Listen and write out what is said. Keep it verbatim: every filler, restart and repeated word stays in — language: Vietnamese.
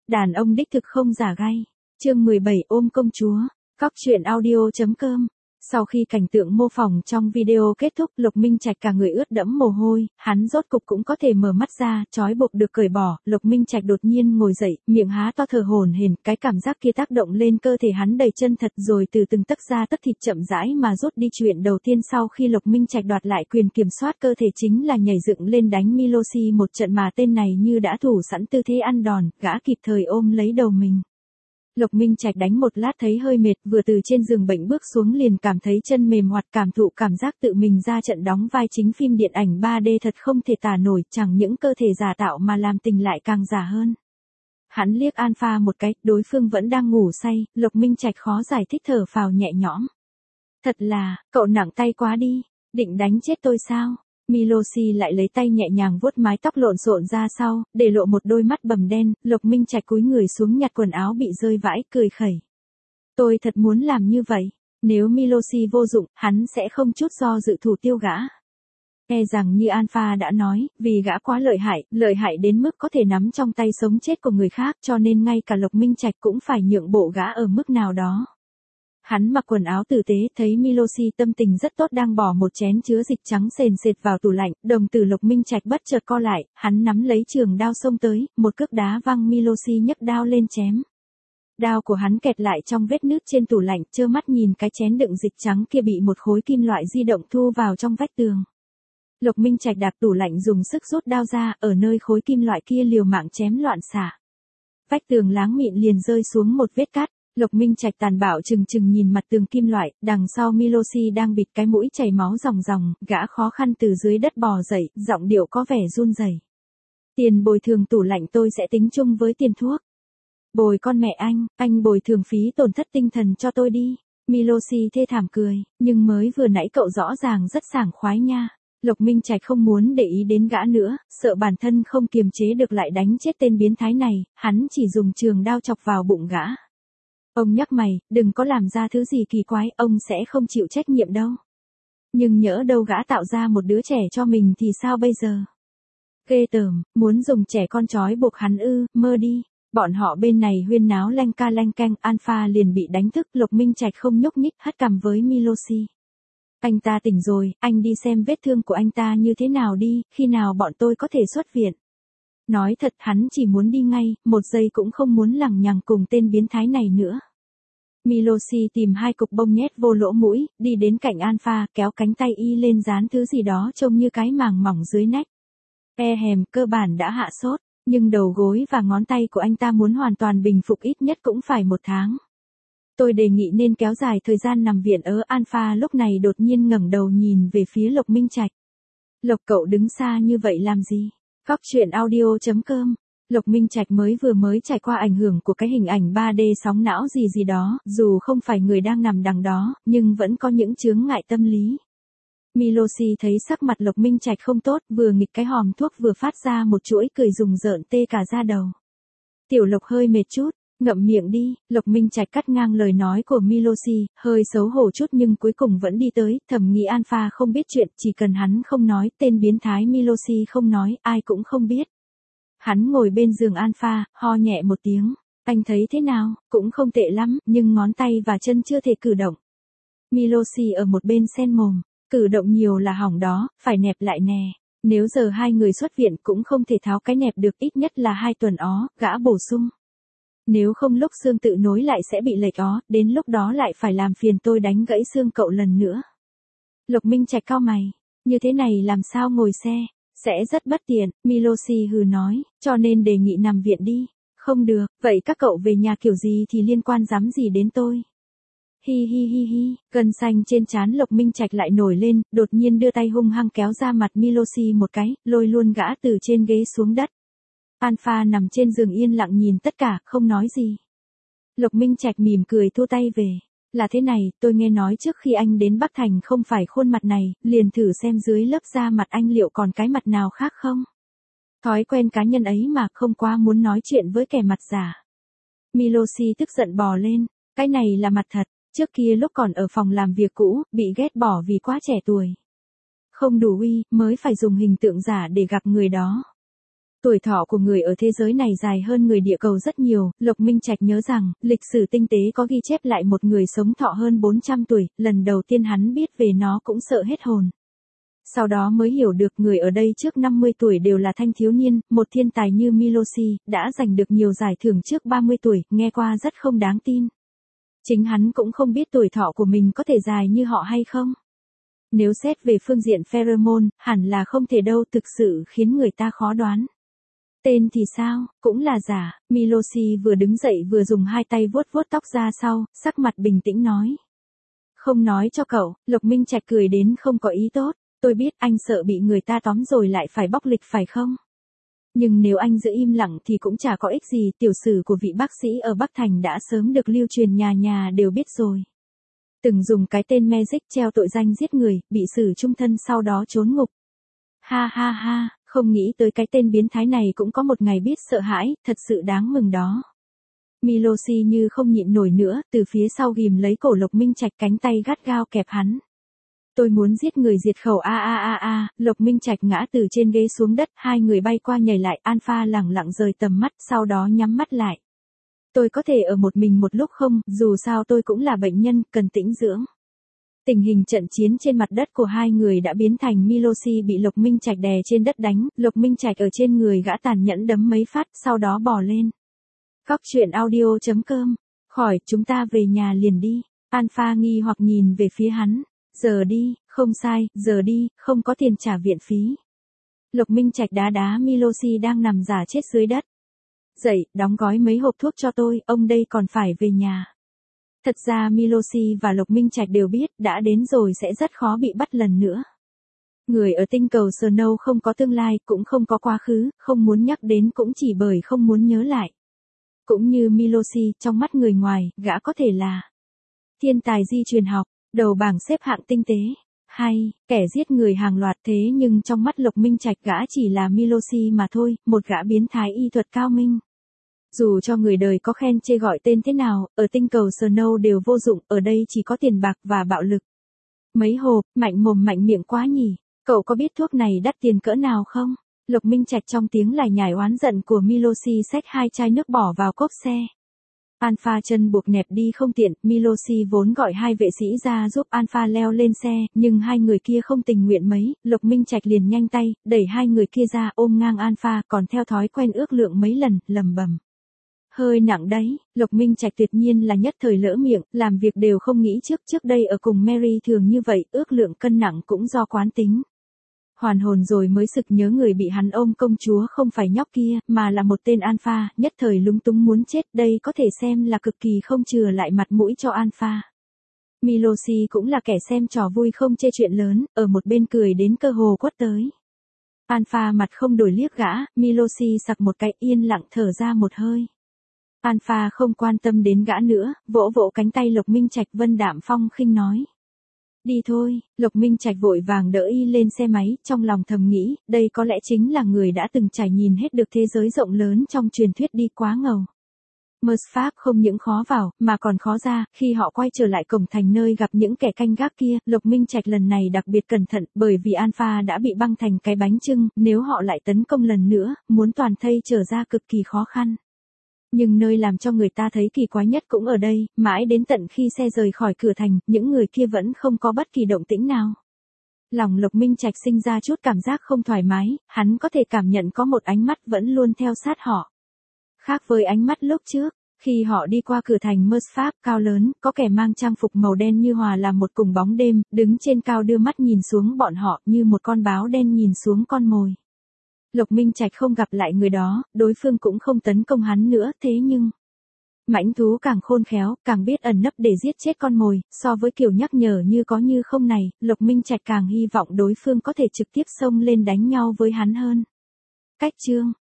Đàn ông đích thực không giả gai. Chương mười bảy ôm công chúa. Cóc truyện audio chấm com. Sau khi cảnh tượng mô phỏng trong video kết thúc, Lục Minh Trạch cả người ướt đẫm mồ hôi, hắn rốt cục cũng có thể mở mắt ra, trói buộc được cởi bỏ, Lục Minh Trạch đột nhiên ngồi dậy, miệng há to thở hổn hển, cái cảm giác kia tác động lên cơ thể hắn đầy chân thật rồi từ từng tấc da tấc thịt chậm rãi mà rút đi. Chuyện đầu tiên sau khi Lục Minh Trạch đoạt lại quyền kiểm soát cơ thể chính là nhảy dựng lên đánh Milosi một trận mà tên này như đã thủ sẵn tư thế ăn đòn, gã kịp thời ôm lấy đầu mình. Lục Minh Trạch đánh một lát thấy hơi mệt, vừa từ trên giường bệnh bước xuống liền cảm thấy chân mềm hoạt, cảm thụ cảm giác tự mình ra trận đóng vai chính phim điện ảnh ba D thật không thể tả nổi, chẳng những cơ thể giả tạo mà làm tình lại càng giả hơn. Hắn liếc Alpha một cái, đối phương vẫn đang ngủ say, Lục Minh Trạch khó giải thích thở phào nhẹ nhõm. Thật là, cậu nặng tay quá đi, định đánh chết tôi sao? Milosi lại lấy tay nhẹ nhàng vuốt mái tóc lộn xộn ra sau, để lộ một đôi mắt bầm đen. Lục Minh Trạch cúi người xuống nhặt quần áo bị rơi vãi, cười khẩy. Tôi thật muốn làm như vậy, nếu Milosi vô dụng, hắn sẽ không chút do dự thủ tiêu gã. E rằng như Alpha đã nói, vì gã quá lợi hại, lợi hại đến mức có thể nắm trong tay sống chết của người khác, cho nên ngay cả Lục Minh Trạch cũng phải nhượng bộ gã ở mức nào đó. Hắn mặc quần áo tử tế, thấy Milosi tâm tình rất tốt đang bỏ một chén chứa dịch trắng sền sệt vào tủ lạnh, đồng tử Lục Minh Trạch bất chợt co lại, hắn nắm lấy trường đao xông tới, một cước đá văng Milosi nhấc đao lên chém. Đao của hắn kẹt lại trong vết nứt trên tủ lạnh, trơ mắt nhìn cái chén đựng dịch trắng kia bị một khối kim loại di động thu vào trong vách tường. Lục Minh Trạch đạp tủ lạnh dùng sức rút đao ra, ở nơi khối kim loại kia liều mạng chém loạn xạ. Vách tường láng mịn liền rơi xuống một vết cắt. Lục Minh Trạch tàn bạo chừng chừng nhìn mặt tường kim loại, đằng sau Milosi đang bịt cái mũi chảy máu ròng ròng, gã khó khăn từ dưới đất bò dậy, giọng điệu có vẻ run rẩy. Tiền bồi thường tủ lạnh tôi sẽ tính chung với tiền thuốc. Bồi con mẹ anh, anh bồi thường phí tổn thất tinh thần cho tôi đi. Milosi thê thảm cười, nhưng mới vừa nãy cậu rõ ràng rất sảng khoái nha. Lục Minh Trạch không muốn để ý đến gã nữa, sợ bản thân không kiềm chế được lại đánh chết tên biến thái này, hắn chỉ dùng trường đao chọc vào bụng gã. Ông nhắc mày, đừng có làm ra thứ gì kỳ quái, ông sẽ không chịu trách nhiệm đâu. Nhưng nhỡ đâu gã tạo ra một đứa trẻ cho mình thì sao bây giờ? Ghê tởm, muốn dùng trẻ con trói buộc hắn ư, mơ đi. Bọn họ bên này huyên náo leng ca leng keng, Alpha liền bị đánh thức, Lục Minh Trạch không nhúc nhích, hất cằm với Milosi. Anh ta tỉnh rồi, anh đi xem vết thương của anh ta như thế nào đi, khi nào bọn tôi có thể xuất viện. Nói thật hắn chỉ muốn đi ngay, một giây cũng không muốn lằng nhằng cùng tên biến thái này nữa. Milosi tìm hai cục bông nhét vô lỗ mũi, đi đến cạnh Alpha, kéo cánh tay y lên dán thứ gì đó trông như cái màng mỏng dưới nách. E hèm, cơ bản đã hạ sốt, nhưng đầu gối và ngón tay của anh ta muốn hoàn toàn bình phục ít nhất cũng phải một tháng. Tôi đề nghị nên kéo dài thời gian nằm viện ở. Alpha lúc này đột nhiên ngẩng đầu nhìn về phía Lục Minh Trạch. Lục cậu đứng xa như vậy làm gì? Cóc truyện audio chấm com. Lục Minh Trạch mới vừa mới trải qua ảnh hưởng của cái hình ảnh ba D sóng não gì gì đó, dù không phải người đang nằm đằng đó, nhưng vẫn có những chướng ngại tâm lý. Milosi thấy sắc mặt Lục Minh Trạch không tốt, vừa nghịch cái hòm thuốc vừa phát ra một chuỗi cười rùng rợn tê cả da đầu. Tiểu Lục hơi mệt chút, ngậm miệng đi. Lục Minh Trạch cắt ngang lời nói của Milosi, hơi xấu hổ chút nhưng cuối cùng vẫn đi tới, thầm nghĩ Alpha không biết chuyện, chỉ cần hắn không nói, tên biến thái Milosi không nói, ai cũng không biết. Hắn ngồi bên giường Alpha, ho nhẹ một tiếng, anh thấy thế nào, cũng không tệ lắm, nhưng ngón tay và chân chưa thể cử động. Milosi ở một bên sen mồm, cử động nhiều là hỏng đó, phải nẹp lại nè. Nếu giờ hai người xuất viện cũng không thể tháo cái nẹp được, ít nhất là hai tuần ó, gã bổ sung. Nếu không lúc xương tự nối lại sẽ bị lệch ó, đến lúc đó lại phải làm phiền tôi đánh gãy xương cậu lần nữa. Lục Minh Trạch cau mày, như thế này làm sao ngồi xe, sẽ rất bất tiện. Milosi hừ nói, cho nên đề nghị nằm viện đi. Không được, vậy các cậu về nhà kiểu gì thì liên quan dám gì đến tôi. Hi hi hi hi, gân xanh trên trán Lục Minh Trạch lại nổi lên, đột nhiên đưa tay hung hăng kéo ra mặt Milosi một cái, lôi luôn gã từ trên ghế xuống đất. Alpha nằm trên giường yên lặng nhìn tất cả, không nói gì. Lục Minh Trạch mỉm cười thu tay về. Là thế này, tôi nghe nói trước khi anh đến Bắc Thành không phải khuôn mặt này, liền thử xem dưới lớp da mặt anh liệu còn cái mặt nào khác không. Thói quen cá nhân ấy mà không quá muốn nói chuyện với kẻ mặt giả. Milosi tức giận bò lên, cái này là mặt thật, trước kia lúc còn ở phòng làm việc cũ, bị ghét bỏ vì quá trẻ tuổi. Không đủ uy, mới phải dùng hình tượng giả để gặp người đó. Tuổi thọ của người ở thế giới này dài hơn người địa cầu rất nhiều, Lộc Minh Trạch nhớ rằng, lịch sử tinh tế có ghi chép lại một người sống thọ hơn bốn trăm tuổi, lần đầu tiên hắn biết về nó cũng sợ hết hồn. Sau đó mới hiểu được người ở đây trước năm mươi tuổi đều là thanh thiếu niên, một thiên tài như Milosi, đã giành được nhiều giải thưởng trước ba mươi tuổi, nghe qua rất không đáng tin. Chính hắn cũng không biết tuổi thọ của mình có thể dài như họ hay không. Nếu xét về phương diện pheromone, hẳn là không thể đâu, thực sự khiến người ta khó đoán. Tên thì sao, cũng là giả. Milosi vừa đứng dậy vừa dùng hai tay vuốt vuốt tóc ra sau, sắc mặt bình tĩnh nói. Không nói cho cậu, Lộc Minh Trạch cười đến không có ý tốt. Tôi biết anh sợ bị người ta tóm rồi lại phải bóc lịch phải không? Nhưng nếu anh giữ im lặng thì cũng chả có ích gì, tiểu sử của vị bác sĩ ở Bắc Thành đã sớm được lưu truyền, nhà nhà đều biết rồi. Từng dùng cái tên Magic treo tội danh giết người, bị xử chung thân sau đó trốn ngục. Ha ha ha, không nghĩ tới cái tên biến thái này cũng có một ngày biết sợ hãi, thật sự đáng mừng đó. Milosi như không nhịn nổi nữa, từ phía sau ghìm lấy cổ Lộc Minh Trạch, cánh tay gắt gao kẹp hắn. Tôi muốn giết người diệt khẩu a a a a, Lộc Minh Trạch ngã từ trên ghế xuống đất, hai người bay qua nhảy lại, Alpha lẳng lặng rời tầm mắt, sau đó nhắm mắt lại. Tôi có thể ở một mình một lúc không, dù sao tôi cũng là bệnh nhân, cần tĩnh dưỡng. Tình hình trận chiến trên mặt đất của hai người đã biến thành Milosi bị Lộc Minh Trạch đè trên đất đánh, Lộc Minh Trạch ở trên người gã tàn nhẫn đấm mấy phát, sau đó bò lên. Cóc truyện audio chấm com, khỏi, chúng ta về nhà liền đi. Alpha nghi hoặc nhìn về phía hắn. Giờ đi, không sai, giờ đi, không có tiền trả viện phí. Lộc Minh Trạch đá đá Milosi đang nằm giả chết dưới đất. Dậy, đóng gói mấy hộp thuốc cho tôi, ông đây còn phải về nhà. Thật ra Milosi và Lộc Minh Trạch đều biết, đã đến rồi sẽ rất khó bị bắt lần nữa. Người ở tinh cầu Snow không có tương lai, cũng không có quá khứ, không muốn nhắc đến cũng chỉ bởi không muốn nhớ lại. Cũng như Milosi, trong mắt người ngoài, gã có thể là thiên tài di truyền học, đầu bảng xếp hạng tinh tế, hay, kẻ giết người hàng loạt, thế nhưng trong mắt Lộc Minh Trạch gã chỉ là Milosi mà thôi, một gã biến thái y thuật cao minh. Dù cho người đời có khen chê gọi tên thế nào, ở tinh cầu Snow đều vô dụng, ở đây chỉ có tiền bạc và bạo lực. Mấy hộp, mạnh mồm mạnh miệng quá nhỉ, cậu có biết thuốc này đắt tiền cỡ nào không? Lộc Minh Trạch trong tiếng lải nhải oán giận của Milosi xách hai chai nước bỏ vào cốp xe. Alpha chân buộc nẹp đi không tiện, Milosi vốn gọi hai vệ sĩ ra giúp Alpha leo lên xe, nhưng hai người kia không tình nguyện mấy, Lộc Minh Trạch liền nhanh tay, đẩy hai người kia ra ôm ngang Alpha, còn theo thói quen ước lượng mấy lần, lầm bầm. Hơi nặng đấy, Lộc Minh Trạch tuyệt nhiên là nhất thời lỡ miệng, làm việc đều không nghĩ trước, trước đây ở cùng Mary thường như vậy, ước lượng cân nặng cũng do quán tính. Hoàn hồn rồi mới sực nhớ người bị hắn ôm công chúa không phải nhóc kia, mà là một tên Alpha, nhất thời lúng túng muốn chết, đây có thể xem là cực kỳ không chừa lại mặt mũi cho Alpha. Milosi cũng là kẻ xem trò vui không chê chuyện lớn, ở một bên cười đến cơ hồ quất tới. Alpha mặt không đổi liếc gã, Milosi sặc một cái, yên lặng thở ra một hơi. Alpha không quan tâm đến gã nữa, vỗ vỗ cánh tay Lộc Minh Trạch, vân đạm phong khinh nói. Đi thôi, Lộc Minh Trạch vội vàng đỡ y lên xe máy, trong lòng thầm nghĩ, đây có lẽ chính là người đã từng trải nhìn hết được thế giới rộng lớn trong truyền thuyết đi quá ngầu. Mers Pháp không những khó vào, mà còn khó ra, khi họ quay trở lại cổng thành nơi gặp những kẻ canh gác kia, Lộc Minh Trạch lần này đặc biệt cẩn thận, bởi vì Alpha đã bị băng thành cái bánh chưng, nếu họ lại tấn công lần nữa, muốn toàn thây trở ra cực kỳ khó khăn. Nhưng nơi làm cho người ta thấy kỳ quái nhất cũng ở đây, mãi đến tận khi xe rời khỏi cửa thành, những người kia vẫn không có bất kỳ động tĩnh nào. Lòng Lộc Minh Trạch sinh ra chút cảm giác không thoải mái, hắn có thể cảm nhận có một ánh mắt vẫn luôn theo sát họ. Khác với ánh mắt lúc trước, khi họ đi qua cửa thành Mers Pháp cao lớn, có kẻ mang trang phục màu đen như hòa làm một cùng bóng đêm, đứng trên cao đưa mắt nhìn xuống bọn họ như một con báo đen nhìn xuống con mồi. Lộc Minh Trạch không gặp lại người đó, đối phương cũng không tấn công hắn nữa, thế nhưng mãnh thú càng khôn khéo, càng biết ẩn nấp để giết chết con mồi, so với kiểu nhắc nhở như có như không này, Lộc Minh Trạch càng hy vọng đối phương có thể trực tiếp xông lên đánh nhau với hắn hơn. Cách chương